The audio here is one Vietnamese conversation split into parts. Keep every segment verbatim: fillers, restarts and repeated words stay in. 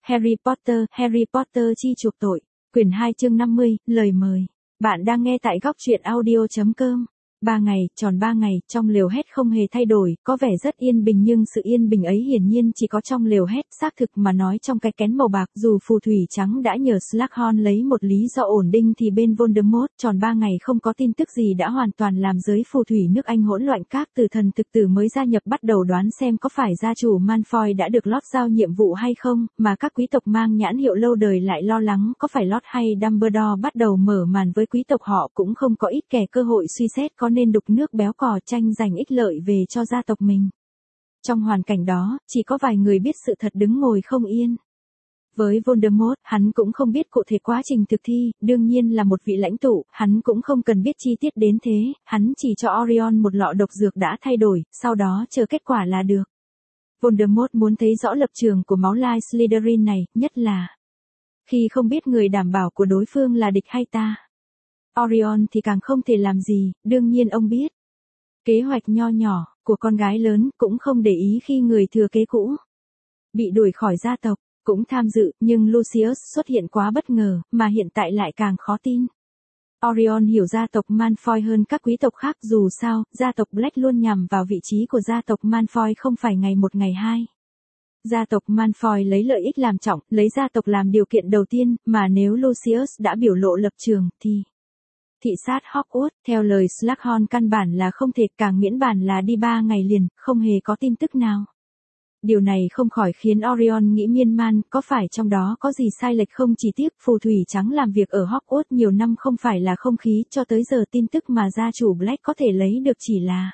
Harry Potter, Harry Potter chi chuộc tội, quyển hai chương năm mươi, lời mời. Bạn đang nghe tại góc truyện audio.com. Ba ngày, tròn ba ngày, trong lều hét không hề thay đổi, có vẻ rất yên bình nhưng sự yên bình ấy hiển nhiên chỉ có trong lều hét, xác thực mà nói trong cái kén màu bạc, dù phù thủy trắng đã nhờ Slughorn lấy một lý do ổn định thì bên Voldemort, tròn ba ngày không có tin tức gì đã hoàn toàn làm giới phù thủy nước Anh hỗn loạn. Các tử thần thực tử mới gia nhập bắt đầu đoán xem có phải gia chủ Malfoy đã được lót giao nhiệm vụ hay không, mà các quý tộc mang nhãn hiệu lâu đời lại lo lắng có phải lót hay Dumbledore bắt đầu mở màn với quý tộc họ cũng không có ít kẻ cơ hội suy xét có nên đục nước béo cò tranh giành ích lợi về cho gia tộc mình. Trong hoàn cảnh đó, chỉ có vài người biết sự thật đứng ngồi không yên. Với Voldemort, hắn cũng không biết cụ thể quá trình thực thi, đương nhiên là một vị lãnh tụ, hắn cũng không cần biết chi tiết đến thế, hắn chỉ cho Orion một lọ độc dược đã thay đổi, sau đó chờ kết quả là được. Voldemort muốn thấy rõ lập trường của máu lai Slytherin này, nhất là khi không biết người đảm bảo của đối phương là địch hay ta. Orion thì càng không thể làm gì, đương nhiên ông biết. Kế hoạch nho nhỏ của con gái lớn cũng không để ý khi người thừa kế cũ bị đuổi khỏi gia tộc, cũng tham dự, nhưng Lucius xuất hiện quá bất ngờ, mà hiện tại lại càng khó tin. Orion hiểu gia tộc Malfoy hơn các quý tộc khác, dù sao, gia tộc Black luôn nhằm vào vị trí của gia tộc Malfoy không phải ngày một ngày hai. Gia tộc Malfoy lấy lợi ích làm trọng, lấy gia tộc làm điều kiện đầu tiên, mà nếu Lucius đã biểu lộ lập trường, thì thị sát Hogwarts, theo lời Slughorn căn bản là không thể, càng miễn bàn là đi ba ngày liền, không hề có tin tức nào. Điều này không khỏi khiến Orion nghĩ miên man, có phải trong đó có gì sai lệch không? Chỉ tiếc, phù thủy trắng làm việc ở Hogwarts nhiều năm không phải là không khí, cho tới giờ tin tức mà gia chủ Black có thể lấy được chỉ là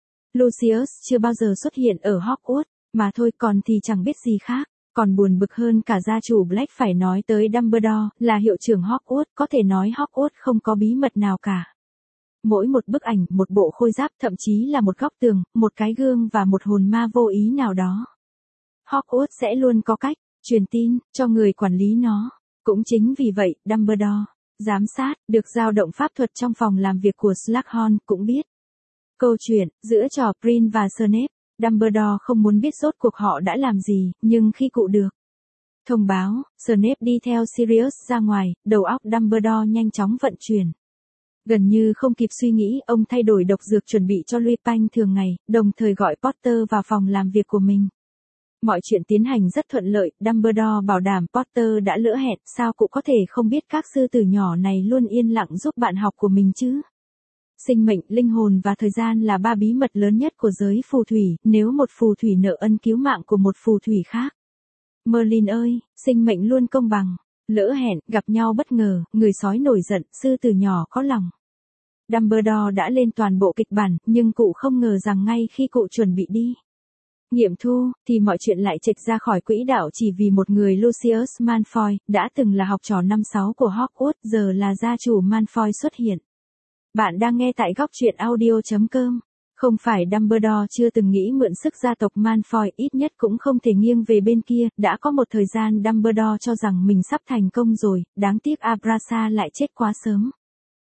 Lucius chưa bao giờ xuất hiện ở Hogwarts, mà thôi, còn thì chẳng biết gì khác. Còn buồn bực hơn cả gia chủ Black phải nói tới Dumbledore, là hiệu trưởng Hogwarts, có thể nói Hogwarts không có bí mật nào cả. Mỗi một bức ảnh, một bộ khôi giáp, thậm chí là một góc tường, một cái gương và một hồn ma vô ý nào đó, Hogwarts sẽ luôn có cách truyền tin cho người quản lý nó. Cũng chính vì vậy, Dumbledore, giám sát, được giao động pháp thuật trong phòng làm việc của Slughorn, cũng biết câu chuyện giữa trò Prin và Snape. Dumbledore không muốn biết rốt cuộc họ đã làm gì, nhưng khi cụ được thông báo, Snape đi theo Sirius ra ngoài, đầu óc Dumbledore nhanh chóng vận chuyển. Gần như không kịp suy nghĩ, ông thay đổi độc dược chuẩn bị cho Lupin thường ngày, đồng thời gọi Potter vào phòng làm việc của mình. Mọi chuyện tiến hành rất thuận lợi, Dumbledore bảo đảm Potter đã lỡ hẹn, sao cụ có thể không biết các sư tử nhỏ này luôn yên lặng giúp bạn học của mình chứ? Sinh mệnh, linh hồn và thời gian là ba bí mật lớn nhất của giới phù thủy, nếu một phù thủy nợ ân cứu mạng của một phù thủy khác. Merlin ơi, sinh mệnh luôn công bằng, lỡ hẹn, gặp nhau bất ngờ, người sói nổi giận, sư tử nhỏ có lòng. Dumbledore đã lên toàn bộ kịch bản, nhưng cụ không ngờ rằng ngay khi cụ chuẩn bị đi nghiệm thu, thì mọi chuyện lại chệch ra khỏi quỹ đạo chỉ vì một người Lucius Malfoy, đã từng là học trò năm sáu của Hogwarts, giờ là gia chủ Malfoy xuất hiện. Bạn đang nghe tại góc truyện audio.com. Không phải Dumbledore chưa từng nghĩ mượn sức gia tộc Malfoy, ít nhất cũng không thể nghiêng về bên kia, đã có một thời gian Dumbledore cho rằng mình sắp thành công rồi, đáng tiếc Abrasa lại chết quá sớm.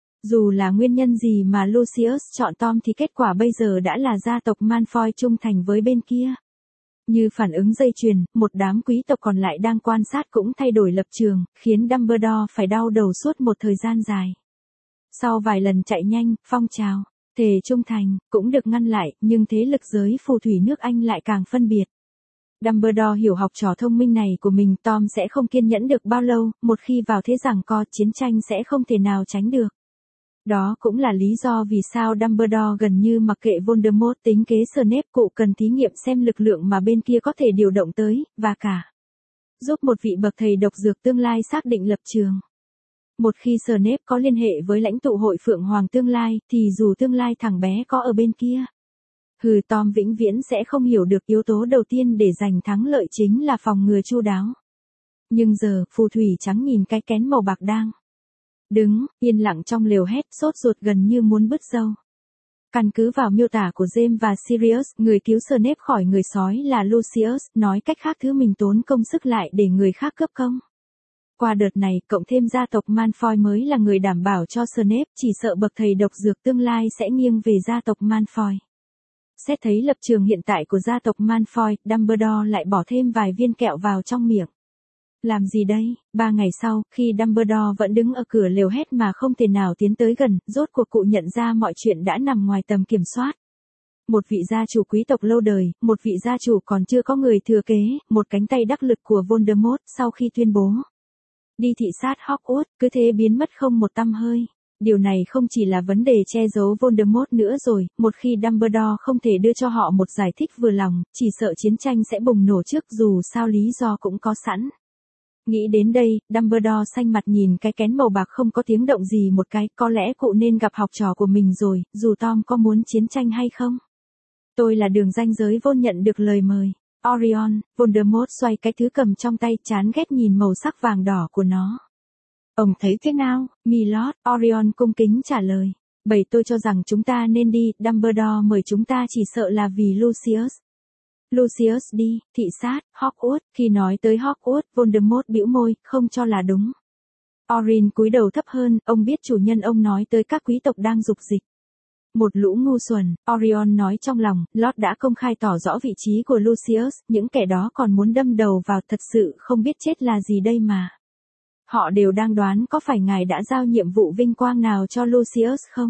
Dù là nguyên nhân gì mà Lucius chọn Tom thì kết quả bây giờ đã là gia tộc Malfoy trung thành với bên kia. Như phản ứng dây chuyền, một đám quý tộc còn lại đang quan sát cũng thay đổi lập trường, khiến Dumbledore phải đau đầu suốt một thời gian dài. Sau vài lần chạy nhanh, phong trào thề trung thành cũng được ngăn lại, nhưng thế lực giới phù thủy nước Anh lại càng phân biệt. Dumbledore hiểu học trò thông minh này của mình, Tom sẽ không kiên nhẫn được bao lâu, một khi vào thế giằng co, chiến tranh sẽ không thể nào tránh được. Đó cũng là lý do vì sao Dumbledore gần như mặc kệ Voldemort tính kế Snape, cụ cần thí nghiệm xem lực lượng mà bên kia có thể điều động tới, và cả giúp một vị bậc thầy độc dược tương lai xác định lập trường. Một khi Snape có liên hệ với lãnh tụ hội Phượng Hoàng tương lai, thì dù tương lai thằng bé có ở bên kia, hừ, Tom vĩnh viễn sẽ không hiểu được yếu tố đầu tiên để giành thắng lợi chính là phòng ngừa chu đáo. Nhưng giờ, phù thủy trắng nhìn cái kén màu bạc đang đứng yên lặng trong lều hét, sốt ruột gần như muốn bứt râu. Căn cứ vào miêu tả của James và Sirius, người cứu Snape khỏi người sói là Lucius, nói cách khác thứ mình tốn công sức lại để người khác cướp công. Qua đợt này, cộng thêm gia tộc Malfoy mới là người đảm bảo cho Snape, chỉ sợ bậc thầy độc dược tương lai sẽ nghiêng về gia tộc Malfoy. Xét thấy lập trường hiện tại của gia tộc Malfoy, Dumbledore lại bỏ thêm vài viên kẹo vào trong miệng. Làm gì đây? Ba ngày sau, khi Dumbledore vẫn đứng ở cửa lều hét mà không thể nào tiến tới gần, rốt cuộc cụ nhận ra mọi chuyện đã nằm ngoài tầm kiểm soát. Một vị gia chủ quý tộc lâu đời, một vị gia chủ còn chưa có người thừa kế, một cánh tay đắc lực của Voldemort sau khi tuyên bố đi thị sát Hogwarts, cứ thế biến mất không một tăm hơi. Điều này không chỉ là vấn đề che giấu Voldemort nữa rồi, một khi Dumbledore không thể đưa cho họ một giải thích vừa lòng, chỉ sợ chiến tranh sẽ bùng nổ trước dù sao lý do cũng có sẵn. Nghĩ đến đây, Dumbledore xanh mặt nhìn cái kén màu bạc không có tiếng động gì một cái, có lẽ cụ nên gặp học trò của mình rồi, dù Tom có muốn chiến tranh hay không. Tôi là đường ranh giới vốn nhận được lời mời. Orion, Voldemort xoay cái thứ cầm trong tay, chán ghét nhìn màu sắc vàng đỏ của nó. Ông thấy thế nào, Milord? Orion cung kính trả lời. Bầy tôi cho rằng chúng ta nên đi, Dumbledore mời chúng ta chỉ sợ là vì Lucius. Lucius đi, thị sát, Hogwarts, khi nói tới Hogwarts, Voldemort bĩu môi, không cho là đúng. Orin cúi đầu thấp hơn, ông biết chủ nhân ông nói tới các quý tộc đang dục dịch. Một lũ ngu xuẩn, Orion nói trong lòng, Lord đã công khai tỏ rõ vị trí của Lucius, những kẻ đó còn muốn đâm đầu vào thật sự không biết chết là gì đây mà. Họ đều đang đoán có phải ngài đã giao nhiệm vụ vinh quang nào cho Lucius không?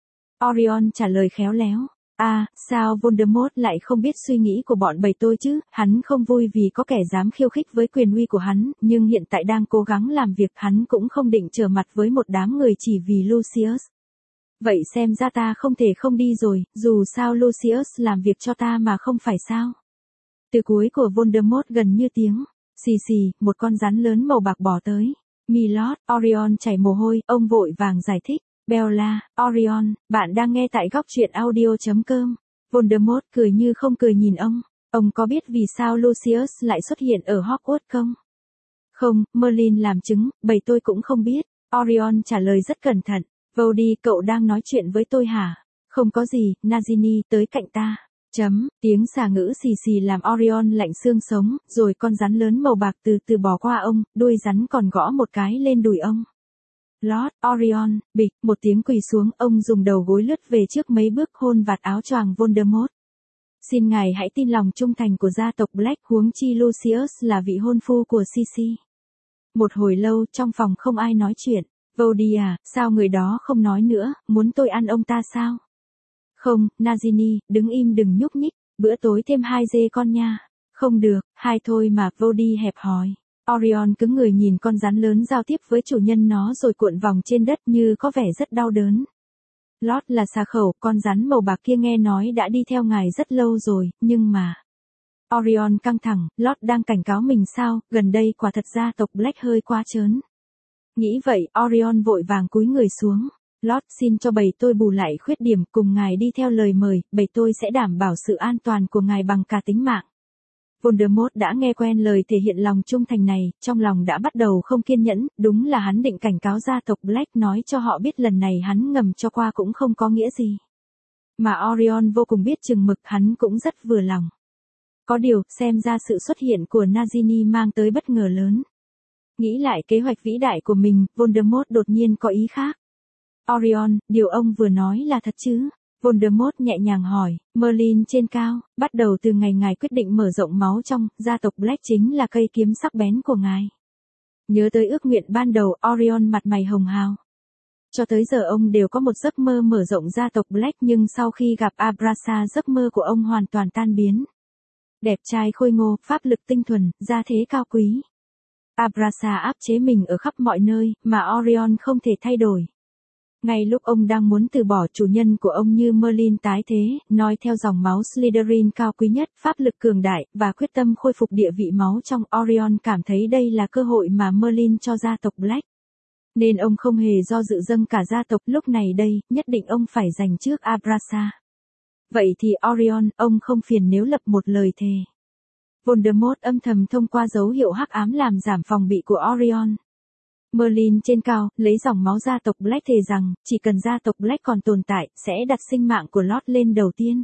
Orion trả lời khéo léo. À, sao Voldemort lại không biết suy nghĩ của bọn bầy tôi chứ, hắn không vui vì có kẻ dám khiêu khích với quyền uy của hắn, nhưng hiện tại đang cố gắng làm việc, hắn cũng không định trở mặt với một đám người chỉ vì Lucius. Vậy xem ra ta không thể không đi rồi, dù sao Lucius làm việc cho ta mà không phải sao. Từ cuối của Voldemort gần như tiếng, xì xì, một con rắn lớn màu bạc bò tới. Milord, Orion chảy mồ hôi, ông vội vàng giải thích. Bella, Orion, bạn đang nghe tại góc truyện audio chấm com. Voldemort cười như không cười nhìn ông. Ông có biết vì sao Lucius lại xuất hiện ở Hogwarts không? Không, Merlin làm chứng, bầy tôi cũng không biết. Orion trả lời rất cẩn thận. Voldy, cậu đang nói chuyện với tôi hả? Không có gì, Nagini, tới cạnh ta. Chấm, tiếng xà ngữ xì xì làm Orion lạnh xương sống, rồi con rắn lớn màu bạc từ từ bò qua ông, đuôi rắn còn gõ một cái lên đùi ông. Lord, Orion, bịch, một tiếng quỳ xuống, ông dùng đầu gối lướt về trước mấy bước hôn vạt áo choàng Voldemort. Xin ngài hãy tin lòng trung thành của gia tộc Black, huống chi Lucius là vị hôn phu của Sisi. Một hồi lâu, trong phòng không ai nói chuyện. Voldy à, sao người đó không nói nữa, muốn tôi ăn ông ta sao? Không, Nagini, đứng im đừng nhúc nhích, bữa tối thêm hai dê con nha. Không được, hai thôi mà, Voldy hẹp hòi. Orion cứng người nhìn con rắn lớn giao tiếp với chủ nhân nó rồi cuộn vòng trên đất như có vẻ rất đau đớn. Lord là xà khẩu, con rắn màu bạc kia nghe nói đã đi theo ngài rất lâu rồi, nhưng mà... Orion căng thẳng, Lord đang cảnh cáo mình sao, gần đây quả thật gia tộc Black hơi quá trớn. Nghĩ vậy, Orion vội vàng cúi người xuống. Lord xin cho bầy tôi bù lại khuyết điểm, cùng ngài đi theo lời mời, bầy tôi sẽ đảm bảo sự an toàn của ngài bằng cả tính mạng. Voldemort đã nghe quen lời thể hiện lòng trung thành này, trong lòng đã bắt đầu không kiên nhẫn, đúng là hắn định cảnh cáo gia tộc Black, nói cho họ biết lần này hắn ngầm cho qua cũng không có nghĩa gì. Mà Orion vô cùng biết chừng mực, hắn cũng rất vừa lòng. Có điều, xem ra sự xuất hiện của Nagini mang tới bất ngờ lớn. Nghĩ lại kế hoạch vĩ đại của mình, Voldemort đột nhiên có ý khác. Orion, điều ông vừa nói là thật chứ? Voldemort nhẹ nhàng hỏi. Merlin trên cao, bắt đầu từ ngày ngài quyết định mở rộng máu trong, gia tộc Black chính là cây kiếm sắc bén của ngài. Nhớ tới ước nguyện ban đầu, Orion mặt mày hồng hào. Cho tới giờ ông đều có một giấc mơ mở rộng gia tộc Black, nhưng sau khi gặp Abrasa giấc mơ của ông hoàn toàn tan biến. Đẹp trai khôi ngô, pháp lực tinh thuần, gia thế cao quý. Abrasa áp chế mình ở khắp mọi nơi, mà Orion không thể thay đổi. Ngay lúc ông đang muốn từ bỏ, chủ nhân của ông như Merlin tái thế, nói theo dòng máu Slytherin cao quý nhất, pháp lực cường đại, và quyết tâm khôi phục địa vị máu trong. Orion cảm thấy đây là cơ hội mà Merlin cho gia tộc Black. Nên ông không hề do dự dâng cả gia tộc, lúc này đây, nhất định ông phải giành trước Abrasa. Vậy thì Orion, ông không phiền nếu lập một lời thề. Voldemort âm thầm thông qua dấu hiệu hắc ám làm giảm phòng bị của Orion. Merlin trên cao, lấy dòng máu gia tộc Black thề rằng, chỉ cần gia tộc Black còn tồn tại, sẽ đặt sinh mạng của Lord lên đầu tiên.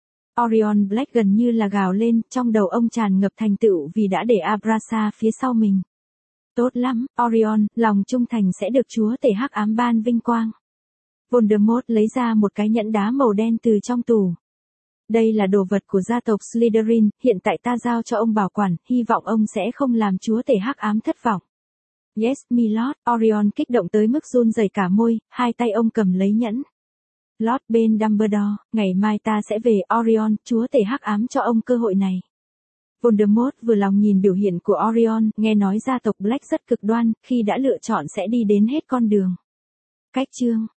Orion Black gần như là gào lên, trong đầu ông tràn ngập thành tựu vì đã để Abrasa phía sau mình. Tốt lắm, Orion, lòng trung thành sẽ được chúa tể hắc ám ban vinh quang. Voldemort lấy ra một cái nhẫn đá màu đen từ trong tủ. Đây là đồ vật của gia tộc Slytherin, hiện tại ta giao cho ông bảo quản, hy vọng ông sẽ không làm chúa tể hắc ám thất vọng. Yes, milord, Orion kích động tới mức run rẩy cả môi, hai tay ông cầm lấy nhẫn. Lord Ben Dumbledore, ngày mai ta sẽ về Orion, chúa tể hắc ám cho ông cơ hội này. Voldemort vừa lòng nhìn biểu hiện của Orion, nghe nói gia tộc Black rất cực đoan, khi đã lựa chọn sẽ đi đến hết con đường. Cách chương